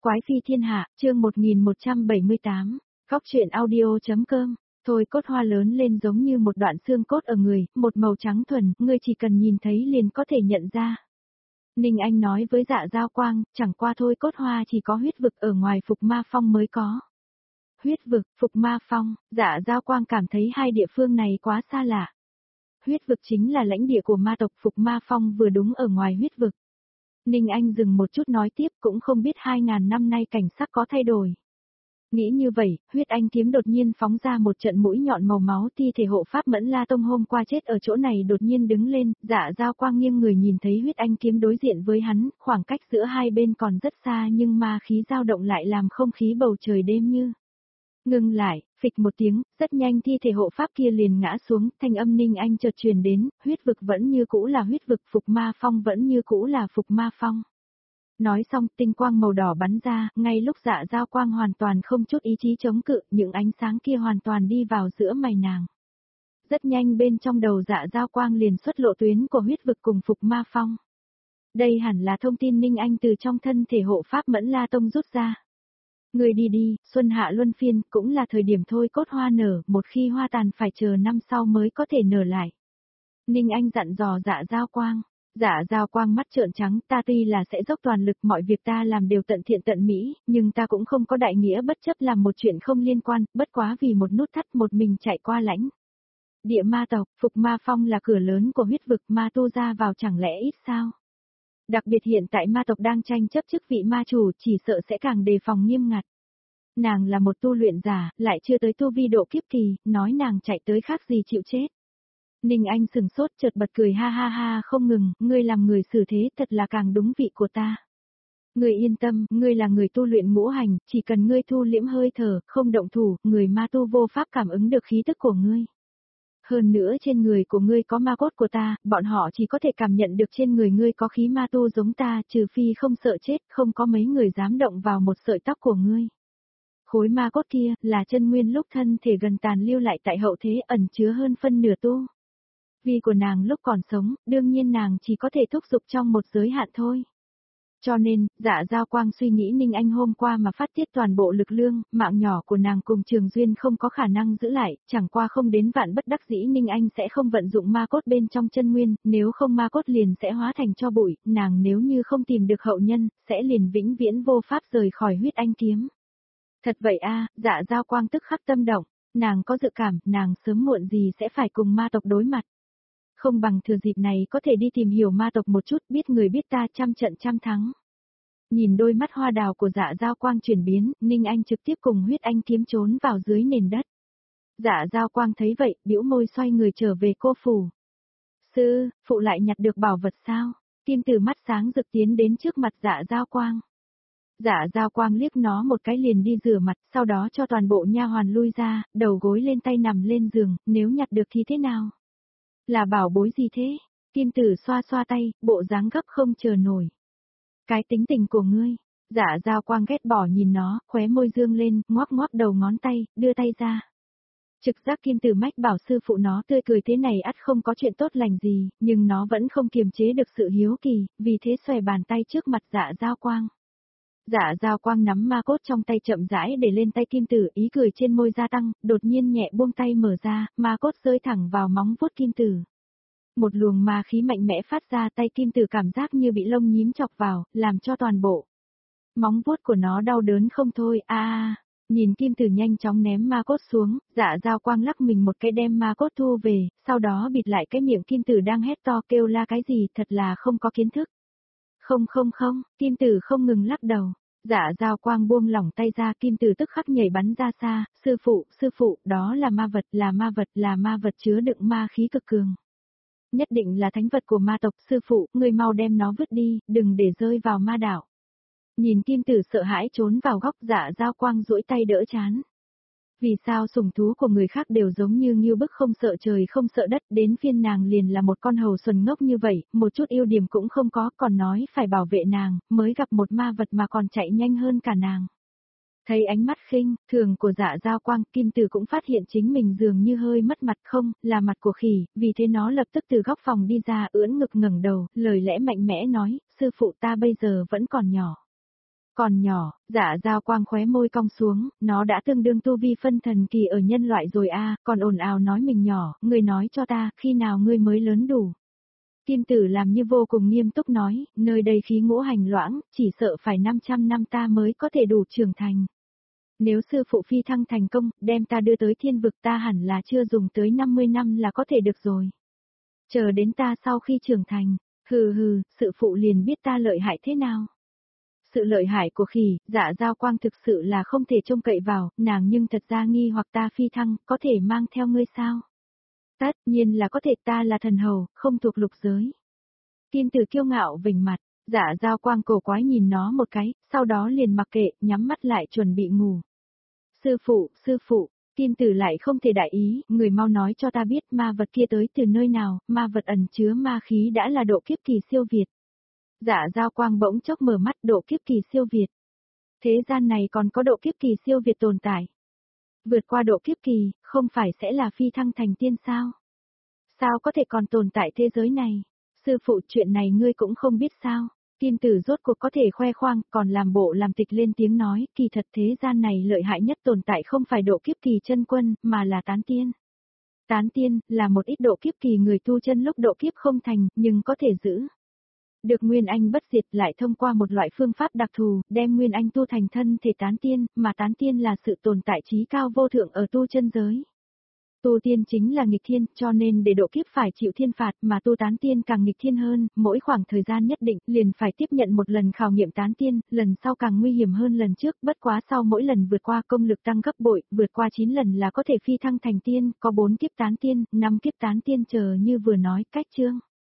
Quái phi thiên hạ, chương 1178, góc truyện audio.com. Thôi cốt hoa lớn lên giống như một đoạn xương cốt ở người, một màu trắng thuần, ngươi chỉ cần nhìn thấy liền có thể nhận ra. Ninh Anh nói với Dạ Giao Quang, chẳng qua thôi cốt hoa chỉ có huyết vực ở ngoài Phục Ma Phong mới có. Huyết vực, Phục Ma Phong, Dạ Giao Quang cảm thấy hai địa phương này quá xa lạ. Huyết vực chính là lãnh địa của ma tộc, Phục Ma Phong vừa đúng ở ngoài huyết vực. Ninh Anh dừng một chút nói tiếp, cũng không biết 2000 năm nay cảnh sắc có thay đổi. Nghĩ như vậy, huyết anh kiếm đột nhiên phóng ra một trận mũi nhọn màu máu, thi thể hộ pháp Mẫn La Tông hôm qua chết ở chỗ này đột nhiên đứng lên, Dạ Giao Quang nghiêng người nhìn thấy huyết anh kiếm đối diện với hắn, khoảng cách giữa hai bên còn rất xa nhưng ma khí dao động lại làm không khí bầu trời đêm như ngưng lại, phịch một tiếng, rất nhanh thi thể hộ pháp kia liền ngã xuống, thanh âm Ninh Anh chợt truyền đến, huyết vực vẫn như cũ là huyết vực, Phục Ma Phong vẫn như cũ là Phục Ma Phong. Nói xong, tinh quang màu đỏ bắn ra, ngay lúc Dạ Giao Quang hoàn toàn không chút ý chí chống cự, những ánh sáng kia hoàn toàn đi vào giữa mày nàng. Rất nhanh bên trong đầu Dạ Giao Quang liền xuất lộ tuyến của huyết vực cùng Phục Ma Phong. Đây hẳn là thông tin Ninh Anh từ trong thân thể hộ pháp Mẫn La Tông rút ra. Người đi đi, xuân hạ luân phiên, cũng là thời điểm thôi cốt hoa nở, một khi hoa tàn phải chờ năm sau mới có thể nở lại. Ninh Anh dặn dò Dạ Giao Quang. Dạ Giao Quang mắt trợn trắng, ta tuy là sẽ dốc toàn lực, mọi việc ta làm đều tận thiện tận mỹ, nhưng ta cũng không có đại nghĩa bất chấp làm một chuyện không liên quan, bất quá vì một nút thắt một mình chạy qua lãnh. Địa ma tộc, Phục Ma Phong là cửa lớn của huyết vực, ma tu ra vào chẳng lẽ ít sao? Đặc biệt hiện tại ma tộc đang tranh chấp chức vị ma chủ, chỉ sợ sẽ càng đề phòng nghiêm ngặt. Nàng là một tu luyện giả, lại chưa tới tu vi độ kiếp kỳ, nói nàng chạy tới khác gì chịu chết. Ninh Anh sừng sốt chợt bật cười ha ha ha không ngừng, ngươi làm người xử thế thật là càng đúng vị của ta. Ngươi yên tâm, ngươi là người tu luyện ngũ hành, chỉ cần ngươi thu liễm hơi thở, không động thủ, người ma tu vô pháp cảm ứng được khí tức của ngươi. Hơn nữa trên người của ngươi có ma cốt của ta, bọn họ chỉ có thể cảm nhận được trên người ngươi có khí ma tu giống ta, trừ phi không sợ chết, không có mấy người dám động vào một sợi tóc của ngươi. Khối ma cốt kia, là chân nguyên lúc thân thể gần tàn lưu lại tại hậu thế ẩn chứa hơn phân nửa tu. Vì của nàng lúc còn sống, đương nhiên nàng chỉ có thể thúc giục trong một giới hạn thôi. Cho nên, Dạ Giao Quang suy nghĩ Ninh Anh hôm qua mà phát tiết toàn bộ lực lương, mạng nhỏ của nàng cùng Trường Duyên không có khả năng giữ lại, chẳng qua không đến vạn bất đắc dĩ Ninh Anh sẽ không vận dụng ma cốt bên trong chân nguyên, nếu không ma cốt liền sẽ hóa thành cho bụi, nàng nếu như không tìm được hậu nhân, sẽ liền vĩnh viễn vô pháp rời khỏi huyết anh kiếm. Thật vậy a, Dạ Giao Quang tức khắc tâm động, nàng có dự cảm, nàng sớm muộn gì sẽ phải cùng ma tộc đối mặt. Không bằng thừa dịp này có thể đi tìm hiểu ma tộc một chút, biết người biết ta, trăm trận trăm thắng. Nhìn đôi mắt hoa đào của Dạ Giao Quang chuyển biến, Ninh Anh trực tiếp cùng huyết anh kiếm trốn vào dưới nền đất. Dạ Giao Quang thấy vậy, bĩu môi xoay người trở về cô phủ. Sư, phụ lại nhặt được bảo vật sao? Kim Tử mắt sáng rực tiến đến trước mặt Dạ Giao Quang. Dạ Giao Quang liếc nó một cái liền đi rửa mặt, sau đó cho toàn bộ nha hoàn lui ra, đầu gối lên tay nằm lên giường, nếu nhặt được thì thế nào? Là bảo bối gì thế? Kim Tử xoa xoa tay, bộ dáng gấp không chờ nổi. Cái tính tình của ngươi. Dạ Giao Quang ghét bỏ nhìn nó, khóe môi dương lên, ngoác ngoác đầu ngón tay, đưa tay ra. Trực giác Kim Tử mách bảo sư phụ nó tươi cười thế này ắt không có chuyện tốt lành gì, nhưng nó vẫn không kiềm chế được sự hiếu kỳ, vì thế xòe bàn tay trước mặt Dạ Giao Quang. Dạ Giao Quang nắm ma cốt trong tay chậm rãi để lên tay Kim Tử, ý cười trên môi gia tăng, đột nhiên nhẹ buông tay mở ra, ma cốt rơi thẳng vào móng vuốt Kim Tử. Một luồng ma khí mạnh mẽ phát ra, tay Kim Tử cảm giác như bị lông nhím chọc vào, làm cho toàn bộ móng vuốt của nó đau đớn không thôi. Nhìn Kim Tử nhanh chóng ném ma cốt xuống, Dạ Giao Quang lắc mình một cái đem ma cốt thu về, sau đó bịt lại cái miệng Kim Tử đang hét to kêu la cái gì, thật là không có kiến thức. Không, Kim Tử không ngừng lắc đầu. Dạ Giao Quang buông lỏng tay ra, Kim Tử tức khắc nhảy bắn ra xa, sư phụ, đó là ma vật, là ma vật chứa đựng ma khí cực cường. Nhất định là thánh vật của ma tộc, sư phụ, người mau đem nó vứt đi, đừng để rơi vào ma đảo. Nhìn Kim Tử sợ hãi trốn vào góc, Dạ Giao Quang duỗi tay đỡ chán. Vì sao sủng thú của người khác đều giống như Ngưu Bức không sợ trời không sợ đất, đến phiên nàng liền là một con hầu xuân ngốc như vậy, một chút ưu điểm cũng không có, còn nói phải bảo vệ nàng, mới gặp một ma vật mà còn chạy nhanh hơn cả nàng. Thấy ánh mắt khinh thường của Dạ Giao Quang, Kim Tử cũng phát hiện chính mình dường như hơi mất mặt, không, là mặt của khỉ, vì thế nó lập tức từ góc phòng đi ra, ưỡn ngực ngẩng đầu, lời lẽ mạnh mẽ nói, sư phụ ta bây giờ vẫn còn nhỏ. Còn nhỏ, Dạ Giao Quang khóe môi cong xuống, nó đã tương đương tu vi phân thần kỳ ở nhân loại rồi còn ồn ào nói mình nhỏ, ngươi nói cho ta, khi nào ngươi mới lớn đủ. Kim Tử làm như vô cùng nghiêm túc nói, nơi đây khí ngũ hành loãng, chỉ sợ phải 500 năm ta mới có thể đủ trưởng thành. Nếu sư phụ phi thăng thành công, đem ta đưa tới thiên vực ta hẳn là chưa dùng tới 50 năm là có thể được rồi. Chờ đến ta sau khi trưởng thành, hừ, sự phụ liền biết ta lợi hại thế nào. Sự lợi hại của khỉ, Dạ Giao Quang thực sự là không thể trông cậy vào, nàng nhưng thật ra nghi hoặc ta phi thăng, có thể mang theo ngươi sao? Tất nhiên là có thể, ta là thần hầu, không thuộc lục giới. Kim Tử kiêu ngạo vểnh mặt, Dạ Giao Quang cổ quái nhìn nó một cái, sau đó liền mặc kệ, nhắm mắt lại chuẩn bị ngủ. Sư phụ, Kim Tử lại không thể đại ý, người mau nói cho ta biết ma vật kia tới từ nơi nào, ma vật ẩn chứa ma khí đã là độ kiếp kỳ siêu việt. Dạ Giao Quang bỗng chốc mở mắt, độ kiếp kỳ siêu việt. Thế gian này còn có độ kiếp kỳ siêu việt tồn tại. Vượt qua độ kiếp kỳ, không phải sẽ là phi thăng thành tiên sao? Sao có thể còn tồn tại thế giới này? Sư phụ, chuyện này ngươi cũng không biết sao? Kim Tử rốt cuộc có thể khoe khoang, còn làm bộ làm tịch lên tiếng nói, kỳ thật thế gian này lợi hại nhất tồn tại không phải độ kiếp kỳ chân quân, mà là tán tiên. Tán tiên, là một ít độ kiếp kỳ người tu chân lúc độ kiếp không thành, nhưng có thể giữ được nguyên anh bất diệt, lại thông qua một loại phương pháp đặc thù, đem nguyên anh tu thành thân thể tán tiên, mà tán tiên là sự tồn tại trí cao vô thượng ở tu chân giới. Tu tiên chính là nghịch thiên, cho nên để độ kiếp phải chịu thiên phạt, mà tu tán tiên càng nghịch thiên hơn, mỗi khoảng thời gian nhất định liền phải tiếp nhận một lần khảo nghiệm tán tiên, lần sau càng nguy hiểm hơn lần trước, bất quá sau mỗi lần vượt qua công lực tăng gấp bội, vượt qua 9 lần là có thể phi thăng thành tiên, có 4 kiếp tán tiên, 5 kiếp tán tiên chờ như vừa nói, cách chương.